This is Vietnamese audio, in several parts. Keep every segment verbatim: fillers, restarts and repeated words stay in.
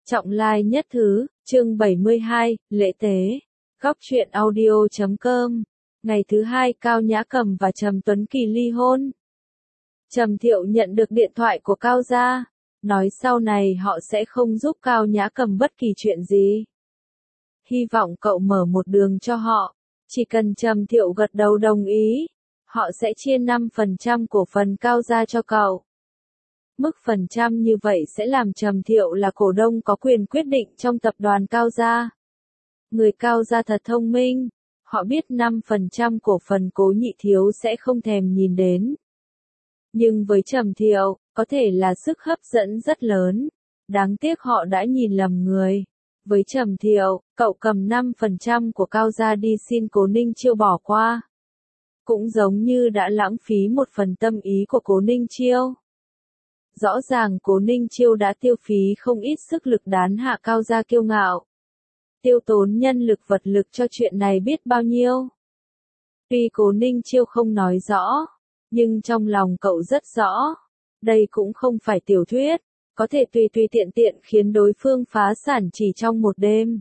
Trọng lai nhất thứ, chương bảy mươi hai, lễ tế. Góc truyện audio chấm com. Ngày thứ hai Cao Nhã Cầm và Trầm Tuấn Kỳ ly hôn. Trầm Thiệu nhận được điện thoại của Cao gia, nói sau này họ sẽ không giúp Cao Nhã Cầm bất kỳ chuyện gì. Hy vọng cậu mở một đường cho họ, chỉ cần Trầm Thiệu gật đầu đồng ý, họ sẽ chia năm phần trăm cổ phần Cao gia cho cậu. Mức phần trăm như vậy sẽ làm Trầm Thiệu là cổ đông có quyền quyết định trong tập đoàn Cao gia. Người Cao gia thật thông minh, họ biết năm phần trăm cổ phần Cố Nhị Thiếu sẽ không thèm nhìn đến. Nhưng với Trầm Thiệu, có thể là sức hấp dẫn rất lớn. Đáng tiếc họ đã nhìn lầm người. Với Trầm Thiệu, cậu cầm năm phần trăm của Cao gia đi xin Cố Ninh Chiêu bỏ qua. Cũng giống như đã lãng phí một phần tâm ý của Cố Ninh Chiêu. Rõ ràng Cố Ninh Chiêu đã tiêu phí không ít sức lực đán hạ Cao gia kiêu ngạo. Tiêu tốn nhân lực vật lực cho chuyện này biết bao nhiêu. Tuy Cố Ninh Chiêu không nói rõ, nhưng trong lòng cậu rất rõ. Đây cũng không phải tiểu thuyết, có thể tùy tùy tiện tiện khiến đối phương phá sản chỉ trong một đêm.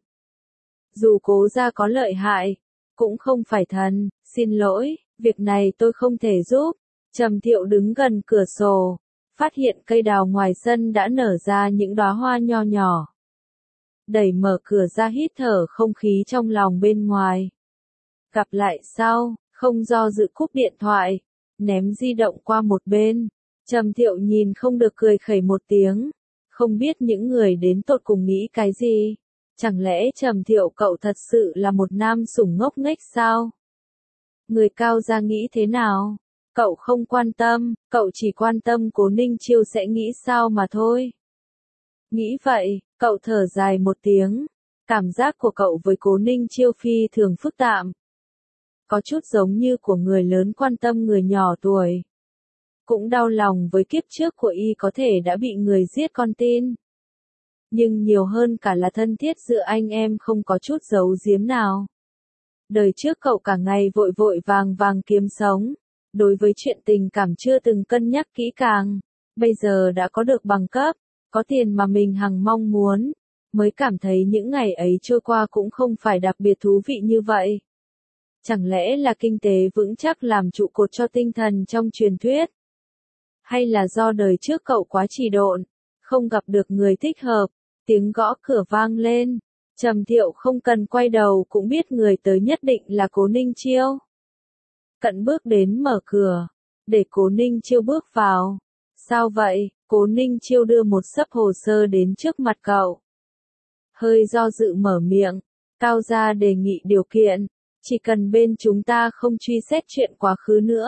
Dù Cố gia có lợi hại, cũng không phải thần, xin lỗi, việc này tôi không thể giúp. Trầm Thiệu đứng gần cửa sổ, phát hiện cây đào ngoài sân đã nở ra những đóa hoa nho nhỏ. Đẩy mở cửa ra hít thở không khí trong lòng bên ngoài. Gặp lại sau, không do dự cúp điện thoại, ném di động qua một bên. Trầm Thiệu nhìn không được cười khẩy một tiếng, không biết những người đến tột cùng nghĩ cái gì. Chẳng lẽ Trầm Thiệu cậu thật sự là một nam sủng ngốc nghếch sao? Người Cao gia nghĩ thế nào? Cậu không quan tâm, cậu chỉ quan tâm Cố Ninh Chiêu sẽ nghĩ sao mà thôi. Nghĩ vậy, cậu thở dài một tiếng. Cảm giác của cậu với Cố Ninh Chiêu phi thường phức tạp. Có chút giống như của người lớn quan tâm người nhỏ tuổi. Cũng đau lòng với kiếp trước của y có thể đã bị người giết con tin. Nhưng nhiều hơn cả là thân thiết giữa anh em không có chút giấu giếm nào. Đời trước cậu cả ngày vội vội vàng vàng kiếm sống. Đối với chuyện tình cảm chưa từng cân nhắc kỹ càng, bây giờ đã có được bằng cấp, có tiền mà mình hằng mong muốn, mới cảm thấy những ngày ấy trôi qua cũng không phải đặc biệt thú vị như vậy. Chẳng lẽ là kinh tế vững chắc làm trụ cột cho tinh thần trong truyền thuyết? Hay là do đời trước cậu quá trì độn, không gặp được người thích hợp, tiếng gõ cửa vang lên, Trầm Thiệu không cần quay đầu cũng biết người tới nhất định là Cố Ninh Chiêu. Cận bước đến mở cửa, để Cố Ninh Chiêu bước vào. Sao vậy? Cố Ninh Chiêu đưa một xấp hồ sơ đến trước mặt cậu. Hơi do dự mở miệng, Cao gia đề nghị điều kiện, chỉ cần bên chúng ta không truy xét chuyện quá khứ nữa.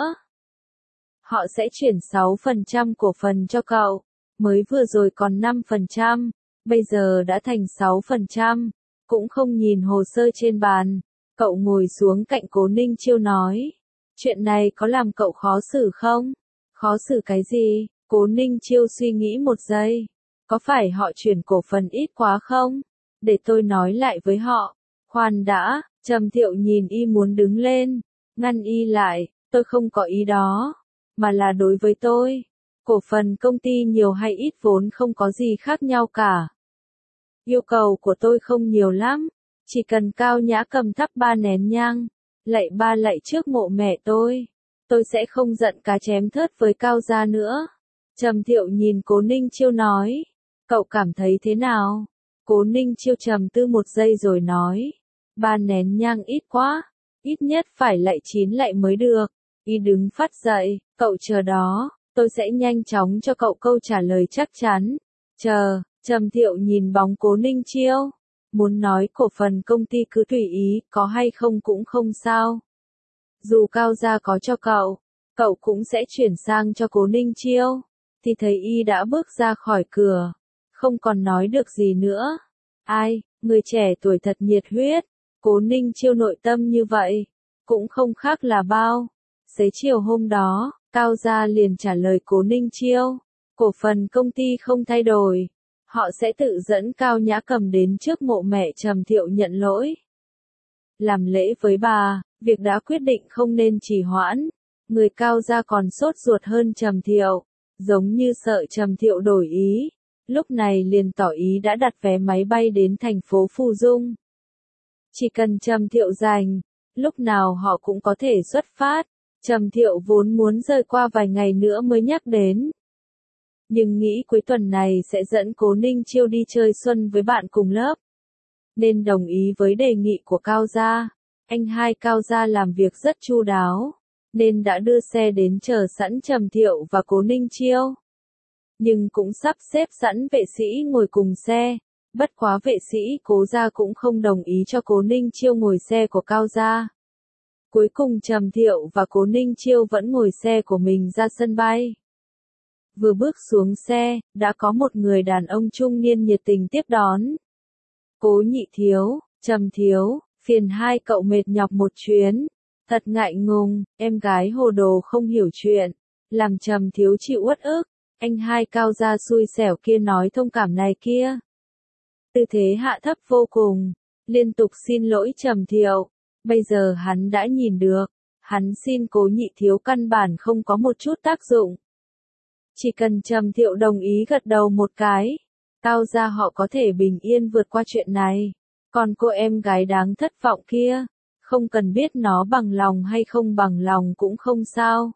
Họ sẽ chuyển sáu phần trăm cổ phần cho cậu, mới vừa rồi còn năm phần trăm, bây giờ đã thành sáu phần trăm, cũng không nhìn hồ sơ trên bàn. Cậu ngồi xuống cạnh Cố Ninh Chiêu nói. Chuyện này có làm cậu khó xử không? Khó xử cái gì? Cố Ninh Chiêu suy nghĩ một giây. Có phải họ chuyển cổ phần ít quá không? Để tôi nói lại với họ. Khoan đã, Trầm Thiệu nhìn y muốn đứng lên. Ngăn y lại, tôi không có ý đó. Mà là đối với tôi. Cổ phần công ty nhiều hay ít vốn không có gì khác nhau cả. Yêu cầu của tôi không nhiều lắm. Chỉ cần Cao Nhã Cầm thắp ba nén nhang. Lạy ba lạy trước mộ mẹ tôi. Tôi sẽ không giận cá chém thớt với Cao gia nữa. Trầm Thiệu nhìn Cố Ninh Chiêu nói. Cậu cảm thấy thế nào? Cố Ninh Chiêu trầm tư một giây rồi nói. Ba nén nhang ít quá. Ít nhất phải lạy chín lạy mới được. Y đứng phát dậy. Cậu chờ đó. Tôi sẽ nhanh chóng cho cậu câu trả lời chắc chắn. Chờ. Trầm Thiệu nhìn bóng Cố Ninh Chiêu. Muốn nói cổ phần công ty cứ tùy ý, có hay không cũng không sao. Dù Cao gia có cho cậu, cậu cũng sẽ chuyển sang cho Cố Ninh Chiêu. Thì thấy y đã bước ra khỏi cửa, không còn nói được gì nữa. Ai, người trẻ tuổi thật nhiệt huyết. Cố Ninh Chiêu nội tâm như vậy, cũng không khác là bao. Xế chiều hôm đó, Cao gia liền trả lời Cố Ninh Chiêu. Cổ phần công ty không thay đổi. Họ sẽ tự dẫn Cao Nhã Cầm đến trước mộ mẹ Trầm Thiệu nhận lỗi. Làm lễ với bà, việc đã quyết định không nên trì hoãn. Người Cao gia còn sốt ruột hơn Trầm Thiệu, giống như sợ Trầm Thiệu đổi ý. lúc này liền tỏ ý đã đặt vé máy bay đến thành phố Phù Dung. Chỉ cần Trầm Thiệu rảnh, lúc nào họ cũng có thể xuất phát. Trầm Thiệu vốn muốn rời qua vài ngày nữa mới nhắc đến. Nhưng nghĩ cuối tuần này sẽ dẫn Cố Ninh Chiêu đi chơi xuân với bạn cùng lớp. Nên đồng ý với đề nghị của Cao Gia. Anh hai Cao Gia làm việc rất chu đáo. Nên đã đưa xe đến chờ sẵn Trầm Thiệu và Cố Ninh Chiêu. Nhưng cũng sắp xếp sẵn vệ sĩ ngồi cùng xe. Bất quá vệ sĩ Cố Gia cũng không đồng ý cho Cố Ninh Chiêu ngồi xe của Cao Gia. Cuối cùng Trầm Thiệu và Cố Ninh Chiêu vẫn ngồi xe của mình ra sân bay. Vừa bước xuống xe, đã có một người đàn ông trung niên nhiệt tình tiếp đón. Cố nhị thiếu, Trầm thiếu, phiền hai cậu mệt nhọc một chuyến. Thật ngại ngùng, em gái hồ đồ không hiểu chuyện. Làm Trầm thiếu chịu uất ức. Anh hai Cao Gia xui xẻo kia nói thông cảm này kia. Tư thế hạ thấp vô cùng. Liên tục xin lỗi Trầm Thiệu. Bây giờ hắn đã nhìn được. Hắn xin Cố nhị thiếu căn bản không có một chút tác dụng. Chỉ cần Trầm Thiệu đồng ý gật đầu một cái. Cao Gia họ có thể bình yên vượt qua chuyện này. Còn cô em gái đáng thất vọng kia. Không cần biết nó bằng lòng hay không bằng lòng cũng không sao.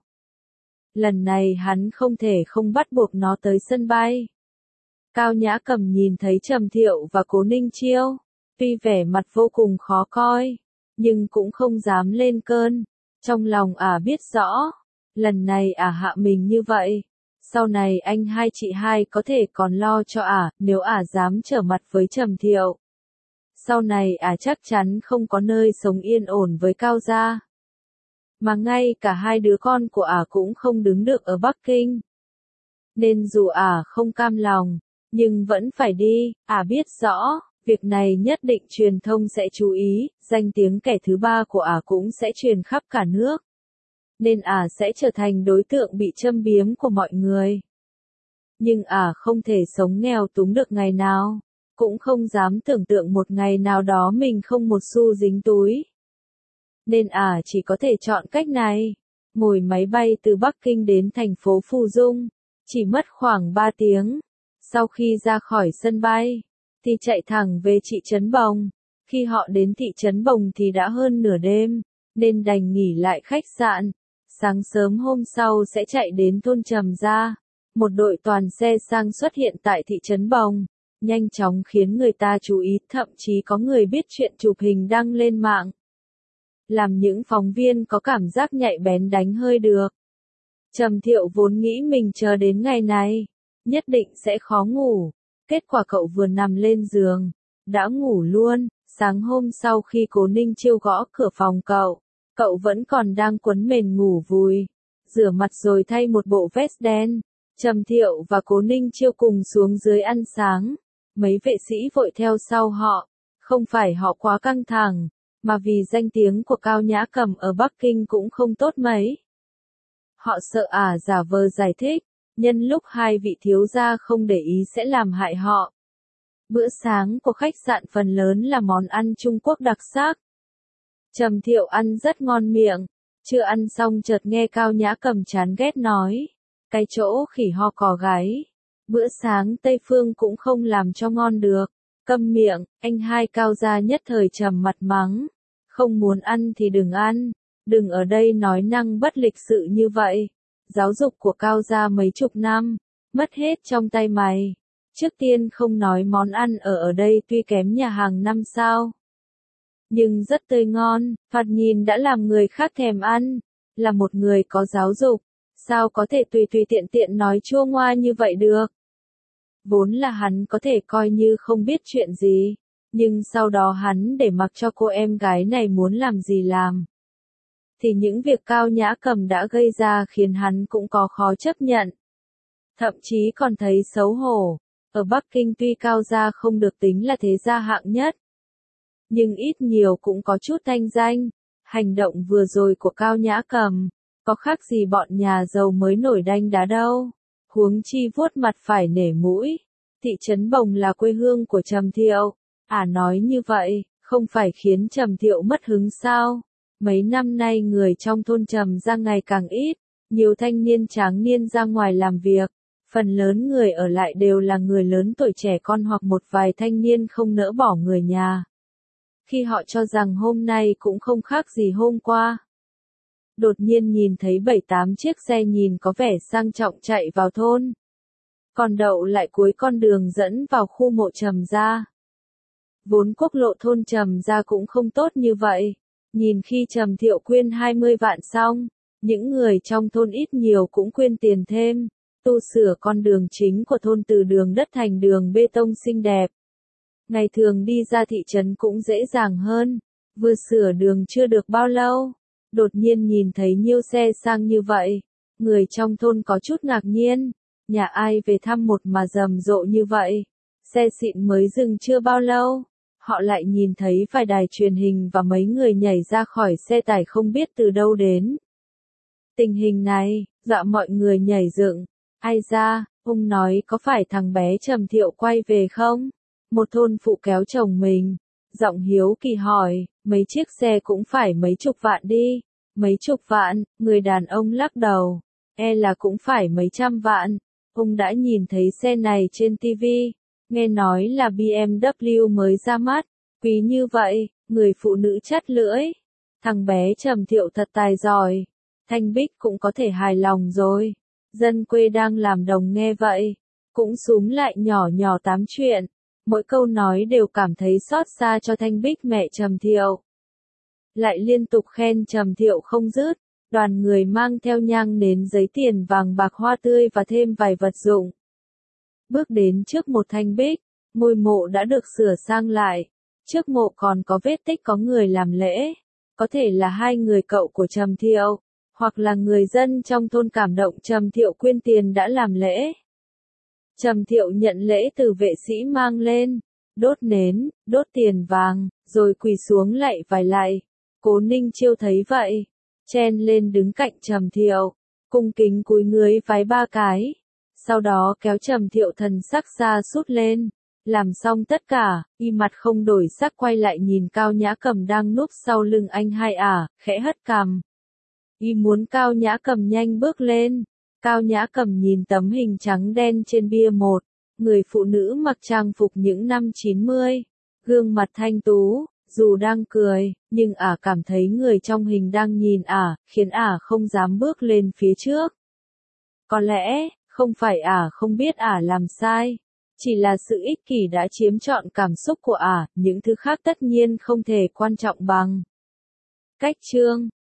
Lần này hắn không thể không bắt buộc nó tới sân bay. Cao Nhã Cầm nhìn thấy Trầm Thiệu và Cố Ninh Chiêu. Tuy vẻ mặt vô cùng khó coi. Nhưng cũng không dám lên cơn. Trong lòng ả biết rõ. Lần này ả hạ mình như vậy. Sau này anh hai chị hai có thể còn lo cho ả nếu ả dám trở mặt với Trầm Thiệu. Sau này ả chắc chắn không có nơi sống yên ổn với Cao Gia. Mà ngay cả hai đứa con của ả cũng không đứng được ở Bắc Kinh. Nên dù ả không cam lòng, nhưng vẫn phải đi, ả biết rõ, việc này nhất định truyền thông sẽ chú ý, danh tiếng kẻ thứ ba của ả cũng sẽ truyền khắp cả nước. Nên ả sẽ trở thành đối tượng bị châm biếm của mọi người. Nhưng ả không thể sống nghèo túng được ngày nào, cũng không dám tưởng tượng một ngày nào đó mình không một xu dính túi. Nên ả chỉ có thể chọn cách này, ngồi máy bay từ Bắc Kinh đến thành phố Phù Dung, chỉ mất khoảng ba tiếng. Sau khi ra khỏi sân bay, thì chạy thẳng về thị trấn Bồng. Khi họ đến thị trấn Bồng thì đã hơn nửa đêm, nên đành nghỉ lại khách sạn. Sáng sớm hôm sau sẽ chạy đến thôn Trầm Gia. Một đội toàn xe sang xuất hiện tại thị trấn Bồng, nhanh chóng khiến người ta chú ý, thậm chí có người biết chuyện chụp hình đăng lên mạng. Làm những phóng viên có cảm giác nhạy bén đánh hơi được. Trầm Thiệu vốn nghĩ mình chờ đến ngày này, nhất định sẽ khó ngủ. Kết quả cậu vừa nằm lên giường, đã ngủ luôn. Sáng hôm sau khi Cố Ninh Chiêu gõ cửa phòng cậu, cậu vẫn còn đang quấn mền ngủ vùi. Rửa mặt rồi thay một bộ vest đen. Trầm Thiệu và Cố Ninh Chiêu cùng xuống dưới ăn sáng. Mấy vệ sĩ vội theo sau họ. Không phải họ quá căng thẳng, mà vì danh tiếng của Cao Nhã Cầm ở Bắc Kinh cũng không tốt mấy. Họ sợ ả giả vờ giải thích, nhân lúc hai vị thiếu gia không để ý sẽ làm hại họ. Bữa sáng của khách sạn phần lớn là món ăn Trung Quốc đặc sắc. Trầm Thiệu ăn rất ngon miệng, chưa ăn xong chợt nghe Cao Nhã Cầm chán ghét nói, cái chỗ khỉ ho cò gáy. Bữa sáng Tây Phương cũng không làm cho ngon được. Câm miệng, anh hai Cao Gia nhất thời trầm mặt mắng. Không muốn ăn thì đừng ăn, đừng ở đây nói năng bất lịch sự như vậy. Giáo dục của Cao Gia mấy chục năm, mất hết trong tay mày. Trước tiên không nói món ăn ở ở đây tuy kém nhà hàng năm sao, nhưng rất tươi ngon, thoạt nhìn đã làm người khác thèm ăn. Là một người có giáo dục, sao có thể tùy tùy tiện tiện nói chua ngoa như vậy được. Vốn là hắn có thể coi như không biết chuyện gì, nhưng sau đó hắn để mặc cho cô em gái này muốn làm gì làm. Thì những việc Cao Nhã Cầm đã gây ra khiến hắn cũng có khó chấp nhận. Thậm chí còn thấy xấu hổ. Ở Bắc Kinh tuy Cao gia không được tính là thế gia hạng nhất, nhưng ít nhiều cũng có chút thanh danh. Hành động vừa rồi của Cao Nhã Cầm, có khác gì bọn nhà giàu mới nổi đanh đá đâu. Huống chi vuốt mặt phải nể mũi. Thị trấn Bồng là quê hương của Trầm Thiệu. À nói như vậy, không phải khiến Trầm Thiệu mất hứng sao? Mấy năm nay người trong thôn Trầm ra ngày càng ít, nhiều thanh niên tráng niên ra ngoài làm việc. Phần lớn người ở lại đều là người lớn tuổi trẻ con hoặc một vài thanh niên không nỡ bỏ người nhà. Khi họ cho rằng hôm nay cũng không khác gì hôm qua. Đột nhiên nhìn thấy bảy tám chiếc xe nhìn có vẻ sang trọng chạy vào thôn. Còn đậu lại cuối con đường dẫn vào khu mộ Trầm gia. Vốn quốc lộ thôn Trầm gia cũng không tốt như vậy. Nhìn khi Trầm Thiệu quyên hai mươi vạn xong, những người trong thôn ít nhiều cũng quyên tiền thêm, tu sửa con đường chính của thôn từ đường đất thành đường bê tông xinh đẹp. Ngày thường đi ra thị trấn cũng dễ dàng hơn, vừa sửa đường chưa được bao lâu, đột nhiên nhìn thấy nhiều xe sang như vậy, người trong thôn có chút ngạc nhiên, nhà ai về thăm một mà rầm rộ như vậy, xe xịn mới dừng chưa bao lâu. Họ lại nhìn thấy vài đài truyền hình và mấy người nhảy ra khỏi xe tải không biết từ đâu đến. Tình hình này, dọa mọi người nhảy dựng. Ai ra, ông nói có phải thằng bé Trầm Thiệu quay về không? Một thôn phụ kéo chồng mình. Giọng hiếu kỳ hỏi, mấy chiếc xe cũng phải mấy chục vạn đi. Mấy chục vạn, người đàn ông lắc đầu. E là cũng phải mấy trăm vạn. Ông đã nhìn thấy xe này trên ti vi. Nghe nói là bê em vê mới ra mắt, quý như vậy, người phụ nữ chắt lưỡi. Thằng bé Trầm Thiệu thật tài giỏi, Thanh Bích cũng có thể hài lòng rồi. Dân quê đang làm đồng nghe vậy, cũng xúm lại nhỏ nhỏ tám chuyện, mỗi câu nói đều cảm thấy xót xa cho Thanh Bích mẹ Trầm Thiệu. Lại liên tục khen Trầm Thiệu không dứt, đoàn người mang theo nhang nến giấy tiền vàng bạc hoa tươi và thêm vài vật dụng. Bước đến trước một Thanh Bích, ngôi mộ đã được sửa sang lại. Trước mộ còn có vết tích có người làm lễ. Có thể là hai người cậu của Trầm Thiệu, hoặc là người dân trong thôn cảm động Trầm Thiệu quyên tiền đã làm lễ. Trầm Thiệu nhận lễ từ vệ sĩ mang lên, đốt nến, đốt tiền vàng, rồi quỳ xuống lạy vài lạy. Cố Ninh Chiêu thấy vậy, chen lên đứng cạnh Trầm Thiệu, cung kính cúi người vái ba cái. Sau đó kéo Trầm Thiệu thần sắc xa sút lên. Làm xong tất cả, y mặt không đổi sắc quay lại nhìn Cao Nhã Cầm đang núp sau lưng anh hai ả, khẽ hất cằm. Y muốn Cao Nhã Cầm nhanh bước lên. Cao Nhã Cầm nhìn tấm hình trắng đen trên bia một, người phụ nữ mặc trang phục những năm chín mươi, gương mặt thanh tú, dù đang cười, nhưng ả cảm thấy người trong hình đang nhìn ả, khiến ả không dám bước lên phía trước. Có lẽ, không phải ả không biết ả làm sai, chỉ là sự ích kỷ đã chiếm trọn cảm xúc của ả, những thứ khác tất nhiên không thể quan trọng bằng. Cách chương